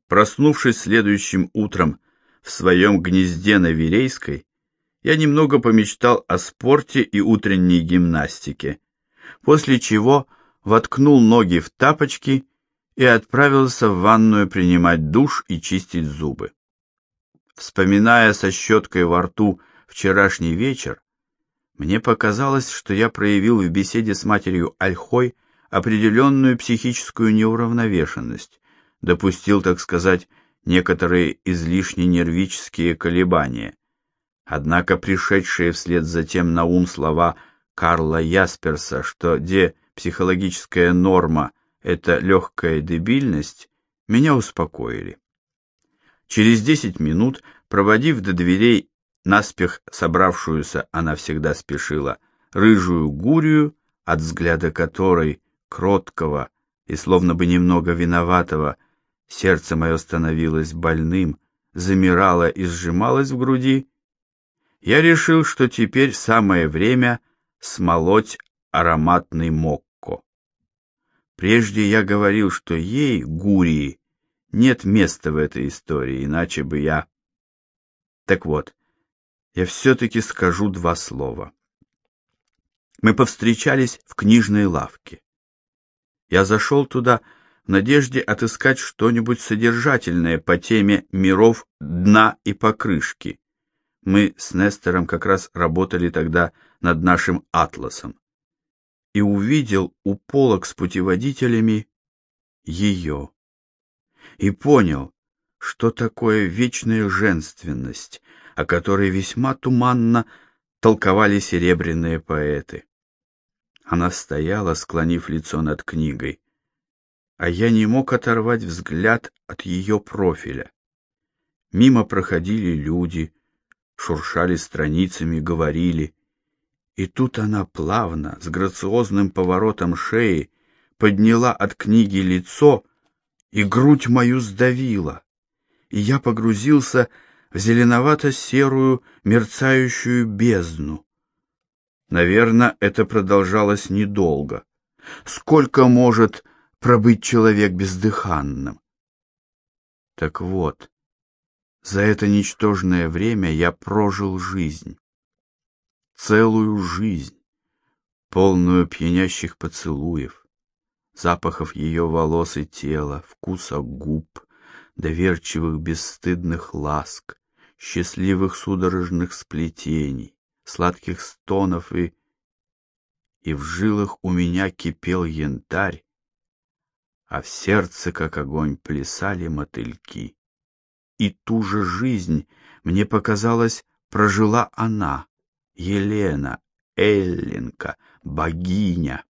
Проснувшись следующим утром в своем гнезде на Верейской, я немного помечтал о спорте и утренней гимнастике, после чего воткнул ноги в тапочки и отправился в ванную принимать душ и чистить зубы. Вспоминая со щеткой во рту вчерашний вечер, мне показалось, что я проявил в беседе с матерью Ольхой определенную психическую неуравновешенность, допустил, так сказать, некоторые излишне нервические колебания. Однако пришедшие вслед за тем на ум слова Карла Ясперса, что психологическая норма — это легкая дебильность, меня успокоили. Через 10 минут, проводив до дверей наспех собравшуюся, она всегда спешила, рыжую гурию, от взгляда которой, кроткого и словно бы немного виноватого, сердце мое становилось больным, замирало и сжималось в груди, я решил, что теперь самое время смолоть ароматный мокко. Прежде я говорил, что ей, гурии, нет места в этой истории, иначе бы я... Так вот, я все-таки скажу 2 слова. Мы повстречались в книжной лавке. Я зашел туда в надежде отыскать что-нибудь содержательное по теме миров дна и покрышки. Мы с Нестором как раз работали тогда над нашим атласом. И увидел у полок с путеводителями ее. И понял, что такое вечная женственность, о которой весьма туманно толковали серебряные поэты. Она стояла, склонив лицо над книгой, а я не мог оторвать взгляд от ее профиля. Мимо проходили люди, шуршали страницами, говорили, и тут она плавно, с грациозным поворотом шеи, подняла от книги лицо, и грудь мою сдавила, и я погрузился в зеленовато-серую мерцающую бездну. Наверное, это продолжалось недолго. Сколько может пробыть человек бездыханным? Так вот, за это ничтожное время я прожил жизнь. Целую жизнь, полную пьянящих поцелуев, запахов ее волос и тела, вкуса губ, доверчивых бесстыдных ласк, счастливых судорожных сплетений, сладких стонов, и в жилах у меня кипел янтарь, а в сердце, как огонь, плясали мотыльки. И ту же жизнь, мне показалось, прожила она, Елена, эллинка, богиня.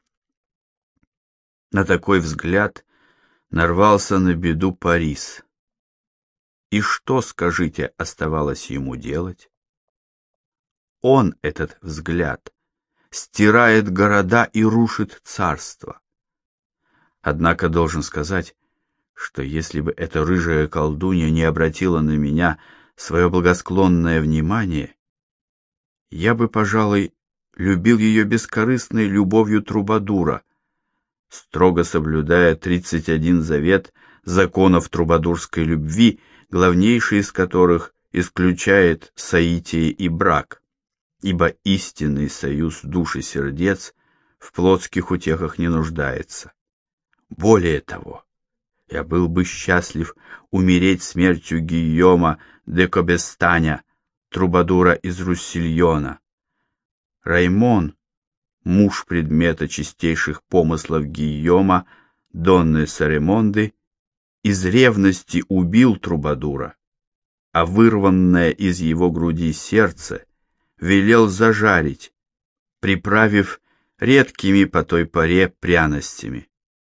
На такой взгляд нарвался на беду Парис. И что, скажите, оставалось ему делать? Он, этот взгляд, стирает города и рушит царства. Однако должен сказать, что если бы эта рыжая колдунья не обратила на меня свое благосклонное внимание, я бы, пожалуй, любил ее бескорыстной любовью трубадура, строго соблюдая 31 завет законов трубадурской любви, главнейший из которых исключает соитие и брак, ибо истинный союз душ и сердец в плотских утехах не нуждается. Более того, я был бы счастлив умереть смертью Гийома де Кобестаня, трубадура из Руссильона. Раймон, муж предмета чистейших помыслов Гийома, Донны Саремонды, из ревности убил трубадура, а вырванное из его груди сердце велел зажарить, приправив редкими по той поре пряностями.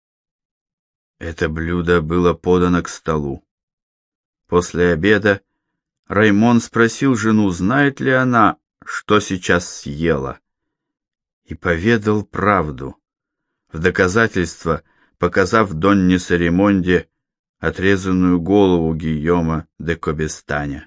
Это блюдо было подано к столу. После обеда Раймон спросил жену, знает ли она, что сейчас съела, и поведал правду, в доказательство показав Донне Саремонде отрезанную голову Гийома де Кобестаня.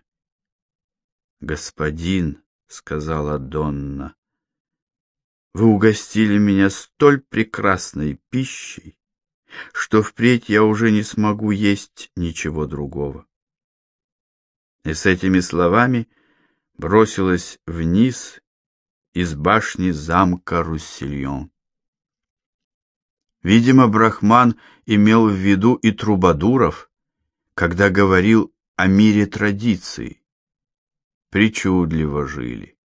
«Господин», — сказала Донна, — «вы угостили меня столь прекрасной пищей, что впредь я уже не смогу есть ничего другого. И с этими словами бросилась вниз из башни замка Руссельон. Видимо, Брахман имел в виду и трубадуров, когда говорил о мире традиций. Причудливо жили.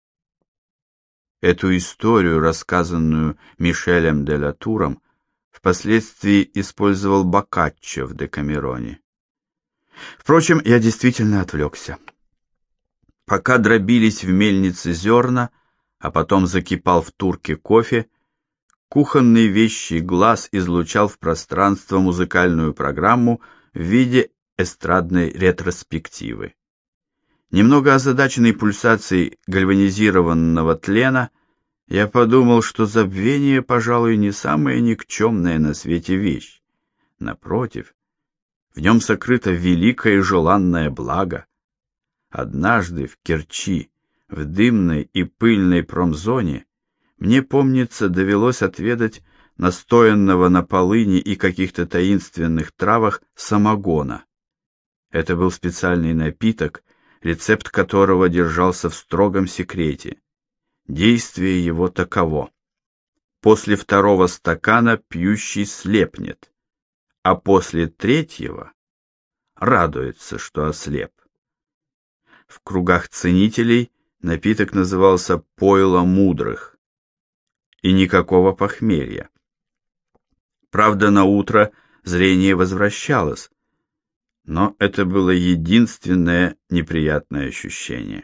Эту историю, рассказанную Мишелем де ла Туром, впоследствии использовал Боккаччо в Декамероне. Впрочем, я действительно отвлекся. Пока дробились в мельнице зерна, а потом закипал в турке кофе, кухонный вещий глаз излучал в пространство музыкальную программу в виде эстрадной ретроспективы. Немного озадаченный пульсацией гальванизированного тлена, я подумал, что забвение, пожалуй, не самая никчемная на свете вещь. Напротив, в нем сокрыто великое и желанное благо. Однажды в Керчи, в дымной и пыльной промзоне, мне, помнится, довелось отведать настоянного на полыни и каких-то таинственных травах самогона. Это был специальный напиток, рецепт которого держался в строгом секрете. Действие его таково: после второго стакана пьющий слепнет, а после третьего радуется, что ослеп. В кругах ценителей напиток назывался «пойло мудрых», и никакого похмелья. Правда, на утро зрение возвращалось, но это было единственное неприятное ощущение.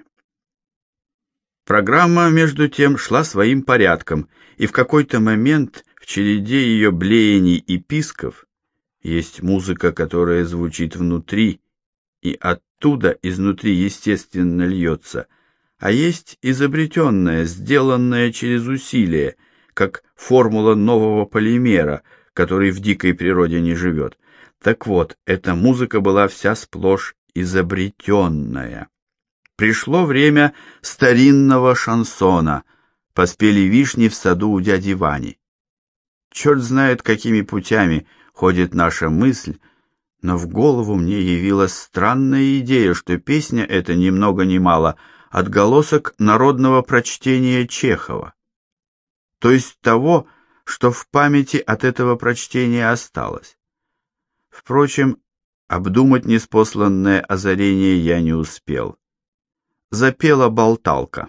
Программа, между тем, шла своим порядком, и в какой-то момент в череде ее блеяний и писков есть музыка, которая звучит внутри, и оттуда изнутри естественно льется, а есть изобретенная, сделанная через усилие, как формула нового полимера, который в дикой природе не живет. Так вот, эта музыка была вся сплошь изобретенная. Пришло время старинного шансона, поспели вишни в саду у дяди Вани. Черт знает, какими путями ходит наша мысль, но в голову мне явилась странная идея, что песня эта ни много ни мало отголосок народного прочтения Чехова, то есть того, что в памяти от этого прочтения осталось. Впрочем, обдумать неспосланное озарение я не успел. Запела болталка.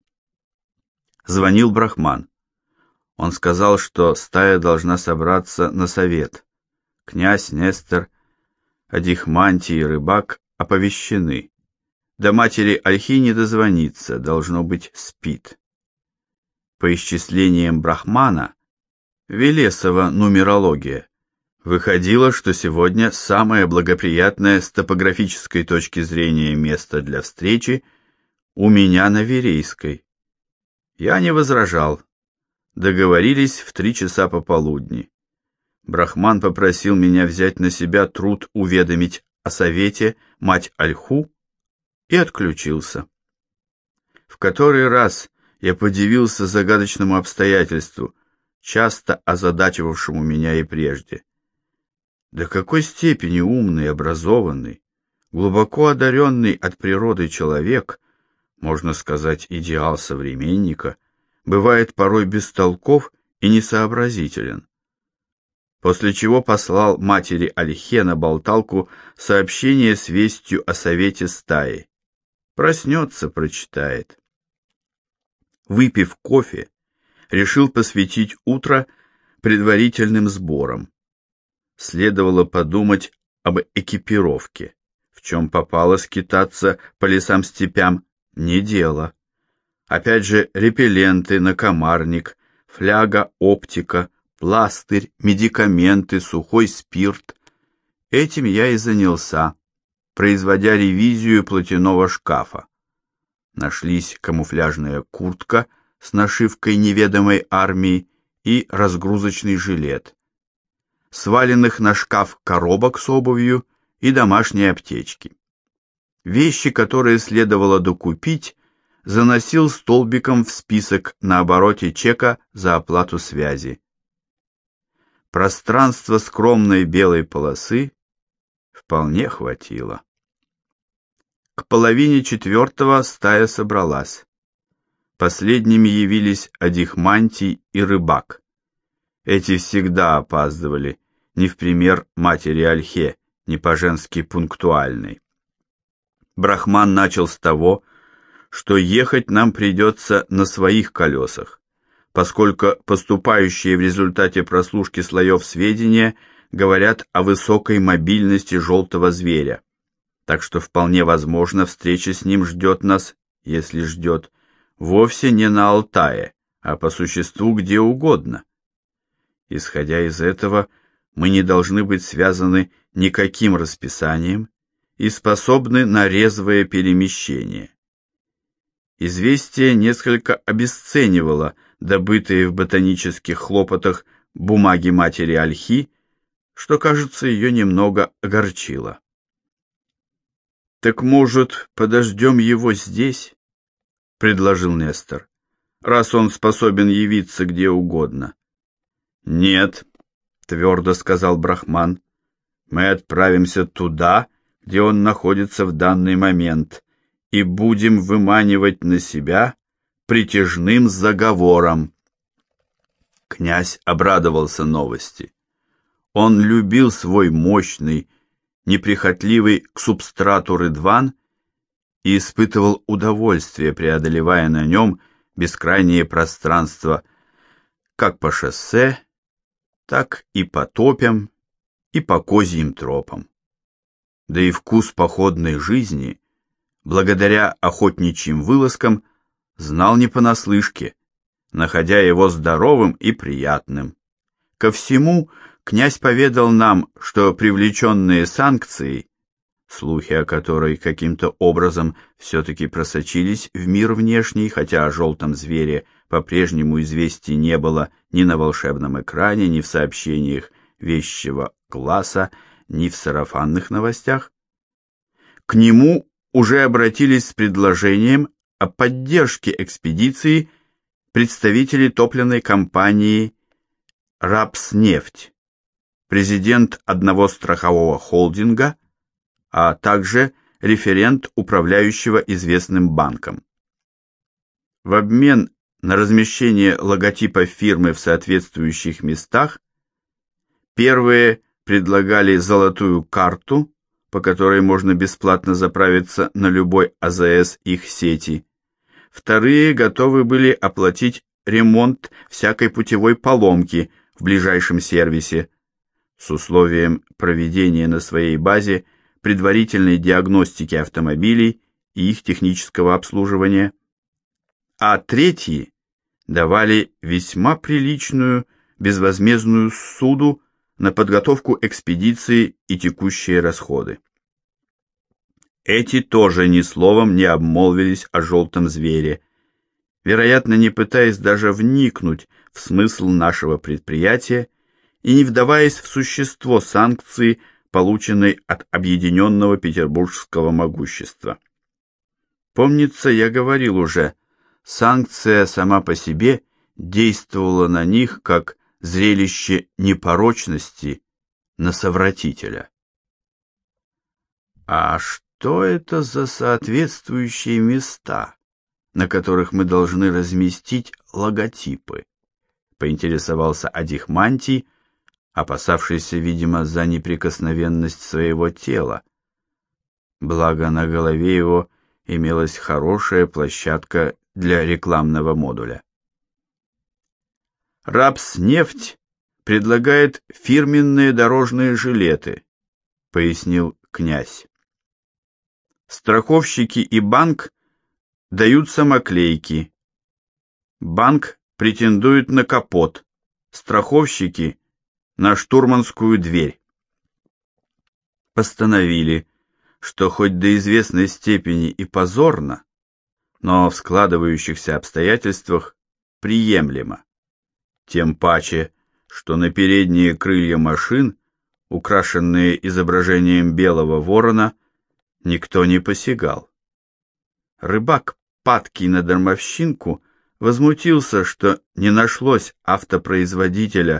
Звонил Брахман. Он сказал, что стая должна собраться на совет. Князь, Нестор, Адихмантий и Рыбак оповещены. До матери Ольхи не дозвониться, должно быть, спит. По исчислениям Брахмана, Велесова нумерология, выходило, что сегодня самое благоприятное с топографической точки зрения место для встречи у меня на Верейской. Я не возражал. Договорились в 3 часа пополудни. Брахман попросил меня взять на себя труд уведомить о совете мать Ольху и отключился. В который раз я подивился загадочному обстоятельству, часто озадачивавшему меня и прежде. До какой степени умный, образованный, глубоко одаренный от природы человек, можно сказать, идеал современника, бывает порой бестолков и несообразителен. После чего послал матери Ольхе на болталку сообщение с вестью о совете стаи. Проснется, прочитает. Выпив кофе, решил посвятить утро предварительным сборам. Следовало подумать об экипировке. В чем попало скитаться по лесам-степям — не дело. Опять же, репелленты, накомарник, фляга, оптика, пластырь, медикаменты, сухой спирт. Этим я и занялся, производя ревизию платяного шкафа. Нашлись камуфляжная куртка с нашивкой неведомой армии и разгрузочный жилет. Сваленных на шкаф коробок с обувью и домашние аптечки. Вещи, которые следовало докупить, заносил столбиком в список на обороте чека за оплату связи. пространства скромной белой полосы вполне хватило. К половине четвертого стая собралась. Последними явились Адихмантий и Рыбак. Эти всегда опаздывали, не в пример матери Ольхе, не по-женски пунктуальной. Брахман начал с того, что ехать нам придется на своих колесах, поскольку поступающие в результате прослушки слоев сведения говорят о высокой мобильности желтого зверя, так что вполне возможно встреча с ним ждет нас, если ждет, вовсе не на Алтае, а по существу где угодно. Исходя из этого, мы не должны быть связаны никаким расписанием и способны на резвое перемещение. Известие несколько обесценивало добытые в ботанических хлопотах бумаги матери Ольхи, что, кажется, ее немного огорчило. «Так, может, подождем его здесь?» — предложил Нестор, «раз он способен явиться где угодно». «Нет», — твердо сказал Брахман, — «мы отправимся туда, где он находится в данный момент, и будем выманивать на себя притяжным заговором». Князь обрадовался новости. Он любил свой мощный, неприхотливый к субстрату рыдван и испытывал удовольствие, преодолевая на нем бескрайние пространства как по шоссе, так и по топям, и по козьим тропам. Да и вкус походной жизни, благодаря охотничьим вылазкам, знал не понаслышке, находя его здоровым и приятным. Ко всему, князь поведал нам, что привлеченные санкцией, слухи о которой каким-то образом все-таки просочились в мир внешний, хотя о желтом звере по-прежнему известий не было ни на волшебном экране, ни в сообщениях вещего класса, ни в сарафанных новостях, к нему уже обратились с предложением о поддержке экспедиции представители топливной компании «Рапснефть», президент одного страхового холдинга, а также референт управляющего известным банком. В обмен на размещение логотипа фирмы в соответствующих местах первые предлагали золотую карту, по которой можно бесплатно заправиться на любой АЗС их сети. Вторые готовы были оплатить ремонт всякой путевой поломки в ближайшем сервисе с условием проведения на своей базе предварительной диагностики автомобилей и их технического обслуживания. А третьи давали весьма приличную безвозмездную ссуду на подготовку экспедиции и текущие расходы. Эти тоже ни словом не обмолвились о желтом звере, вероятно, не пытаясь даже вникнуть в смысл нашего предприятия и не вдаваясь в существо санкции, полученной от объединенного петербургского могущества. Помнится, я говорил уже, санкция сама по себе действовала на них как зрелище непорочности на совратителя. А что это за соответствующие места, на которых мы должны разместить логотипы? Поинтересовался Адихмантий, опасавшийся, видимо, за неприкосновенность своего тела. Благо на голове его имелась хорошая площадка для рекламного модуля. «Рапснефть предлагает фирменные дорожные жилеты», — пояснил князь. «Страховщики и банк дают самоклейки. Банк претендует на капот, страховщики — на штурманскую дверь». Постановили, что хоть до известной степени и позорно, но в складывающихся обстоятельствах приемлемо. Тем паче, что на передние крылья машин, украшенные изображением белого ворона, никто не посягал. Рыбак, падкий на дармовщинку, возмутился, что не нашлось автопроизводителя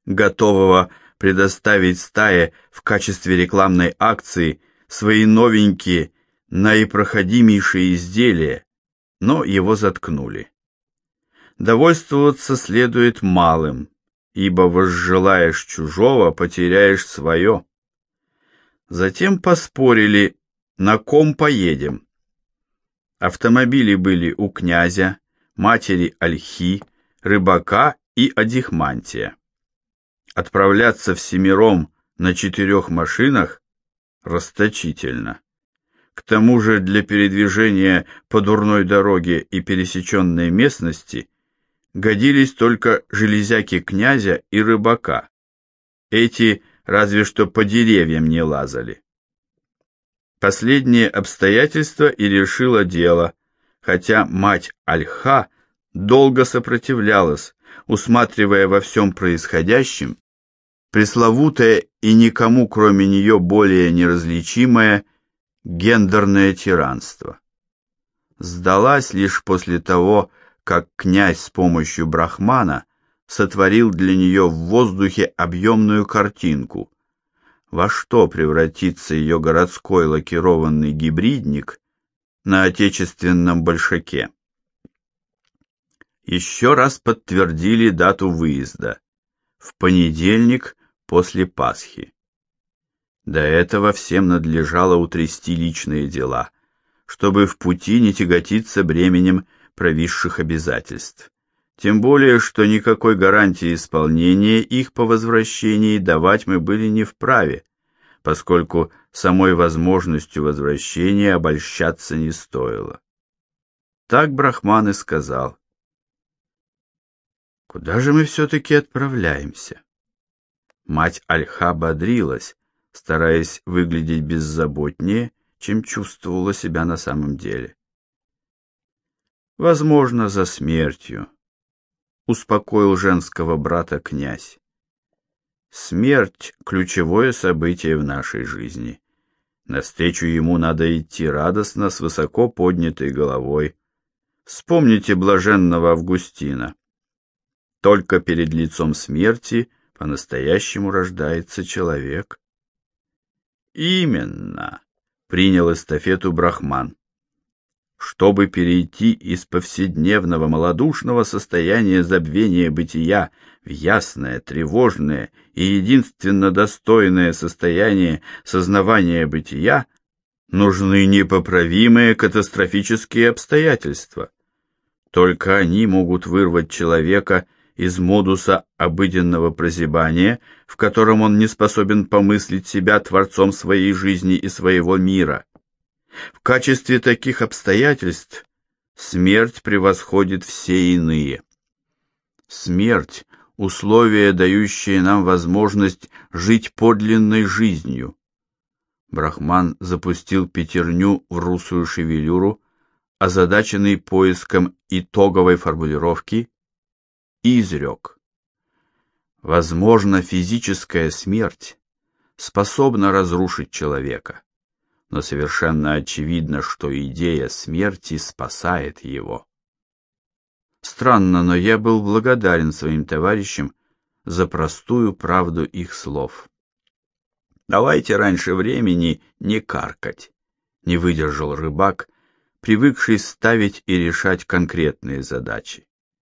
готового предоставить стае в качестве рекламной акции свои новенькие, наипроходимейшие изделия, но его заткнули. Довольствоваться следует малым, ибо возжелаешь чужого, потеряешь свое. Затем поспорили, на ком поедем. Автомобили были у князя, матери Ольхи, рыбака и Адихмантия. Отправляться всемиром на 4 машинах расточительно. К тому же для передвижения по дурной дороге и пересеченной местности годились только железяки князя и рыбака. Эти разве что по деревьям не лазали. Последнее обстоятельство и решило дело, хотя мать Ольха долго сопротивлялась, усматривая во всем происходящем пресловутое и никому кроме нее более неразличимое гендерное тиранство. Сдалась лишь после того, как князь с помощью брахмана сотворил для нее в воздухе объемную картинку, во что превратится ее городской лакированный гибридник на отечественном большаке. Еще раз подтвердили дату выезда – в понедельник после Пасхи. До этого всем надлежало утрясти личные дела, чтобы в пути не тяготиться бременем провисших обязательств. Тем более, что никакой гарантии исполнения их по возвращении давать мы были не вправе, поскольку самой возможностью возвращения обольщаться не стоило. Так брахман и сказал: «Куда же мы все-таки отправляемся?» Мать Ольха бодрилась, стараясь выглядеть беззаботнее, чем чувствовала себя на самом деле. «Возможно, за смертью», — успокоил женского брата князь. «Смерть — ключевое событие в нашей жизни. Навстречу ему надо идти радостно, с высоко поднятой головой. Вспомните блаженного Августина. Только перед лицом смерти по-настоящему рождается человек». «Именно», — принял эстафету брахман. «Чтобы перейти из повседневного малодушного состояния забвения бытия в ясное, тревожное и единственно достойное состояние сознавания бытия, нужны непоправимые катастрофические обстоятельства. Только они могут вырвать человека из модуса обыденного прозябания, в котором он не способен помыслить себя творцом своей жизни и своего мира. В качестве таких обстоятельств смерть превосходит все иные. Смерть – условие, дающее нам возможность жить подлинной жизнью». Брахман запустил пятерню в русую шевелюру, озадаченный поиском итоговой формулировки, и изрек: «Возможно, физическая смерть способна разрушить человека, но совершенно очевидно, что идея смерти спасает его». Странно, но я был благодарен своим товарищам за простую правду их слов. «Давайте раньше времени не каркать», — не выдержал рыбак, привыкший ставить и решать конкретные задачи.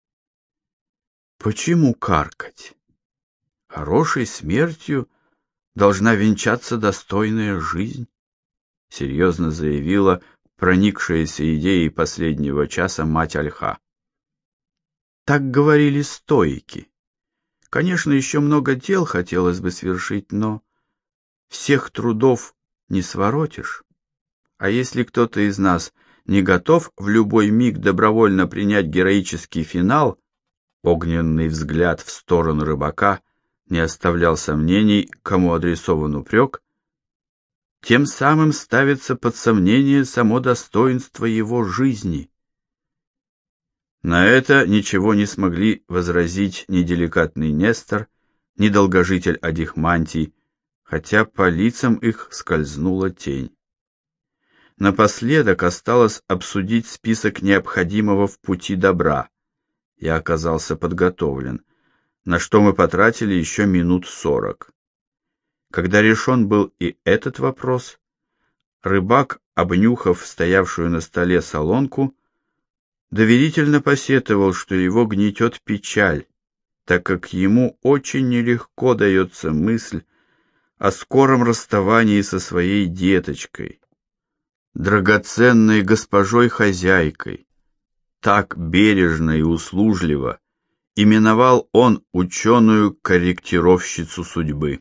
«Почему каркать? Хорошей смертью должна венчаться достойная жизнь», — серьезно заявила проникшаяся идеей последнего часа мать Ольха. «Так говорили стоики. Конечно, еще много дел хотелось бы свершить, но всех трудов не своротишь. А если кто-то из нас не готов в любой миг добровольно принять героический финал», огненный взгляд в сторону рыбака не оставлял сомнений, кому адресован упрек, тем самым ставится под сомнение само достоинство его жизни. На это ничего не смогли возразить ни деликатный Нестор, ни долгожитель Адихмантий, хотя по лицам их скользнула тень. Напоследок осталось обсудить список необходимого в пути добра. Я оказался подготовлен. на что мы потратили еще минут 40. Когда решен был и этот вопрос, рыбак, обнюхав стоявшую на столе солонку, доверительно посетовал, что его гнетет печаль, так как ему очень нелегко дается мысль о скором расставании со своей деточкой, драгоценной госпожой-хозяйкой. Так бережно и услужливо именовал он ученую-корректировщицу судьбы.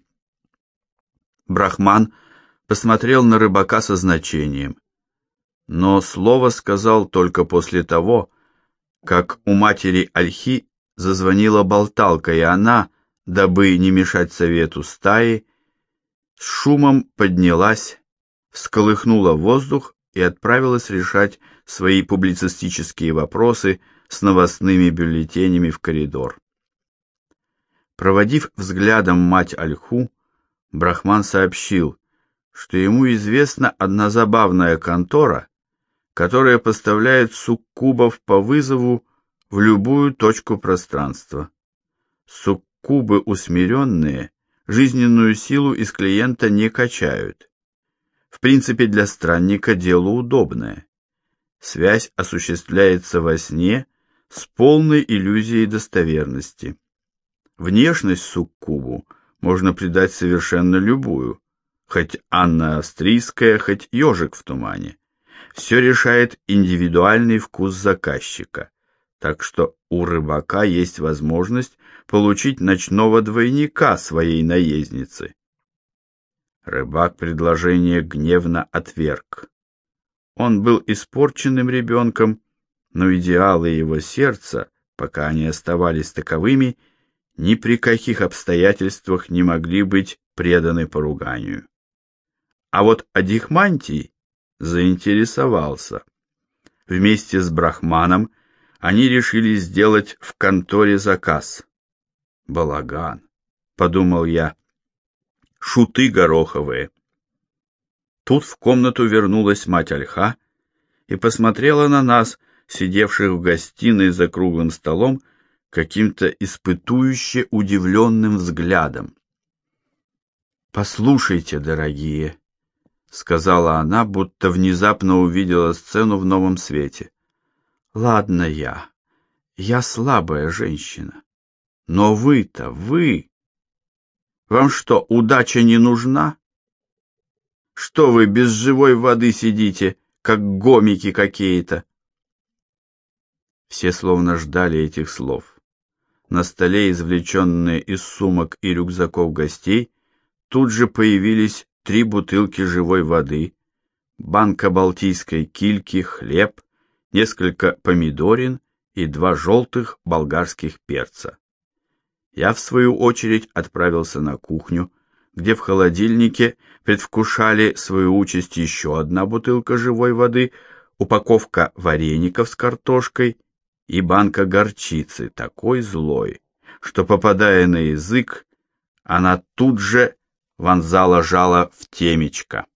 Брахман посмотрел на рыбака со значением, но слово сказал только после того, как у матери Ольхи зазвонила болталка, и она, дабы не мешать совету стаи, с шумом поднялась, всколыхнула воздух и отправилась решать свои публицистические вопросы с новостными бюллетенями в коридор. Проводив взглядом мать Ольху, Брахман сообщил, что ему известна одна забавная контора, которая поставляет суккубов по вызову в любую точку пространства. Суккубы усмиренные жизненную силу из клиента не качают. В принципе, для странника дело удобное. Связь осуществляется во сне с полной иллюзией достоверности. Внешность суккубу можно придать совершенно любую, хоть Анна Австрийская, хоть ежик в тумане. Все решает индивидуальный вкус заказчика, так что у рыбака есть возможность получить ночного двойника своей наездницы. Рыбак предложение гневно отверг. Он был испорченным ребенком, но идеалы его сердца, пока они оставались таковыми, ни при каких обстоятельствах не могли быть преданы поруганию. А вот Адихмантий заинтересовался. Вместе с Брахманом они решили сделать в конторе заказ. Балаган, подумал я. Шуты гороховые. Тут в комнату вернулась мать Ольха и посмотрела на нас, сидевших в гостиной за круглым столом, каким-то испытующе удивленным взглядом. «Послушайте, дорогие», — сказала она, будто внезапно увидела сцену в новом свете. «Ладно я слабая женщина, но вы-то, вы! Вам что, удача не нужна? Что вы без живой воды сидите, как гомики какие-то?» Все словно ждали этих слов. На столе, извлеченные из сумок и рюкзаков гостей, тут же появились 3 бутылки живой воды, банка балтийской кильки, хлеб, несколько помидорин и 2 желтых болгарских перца. Я, в свою очередь, отправился на кухню, где в холодильнике предвкушали свою участь еще 1 бутылка живой воды, упаковка вареников с картошкой и банка горчицы, такой злой, что, попадая на язык, она тут же вонзала жало в темечко.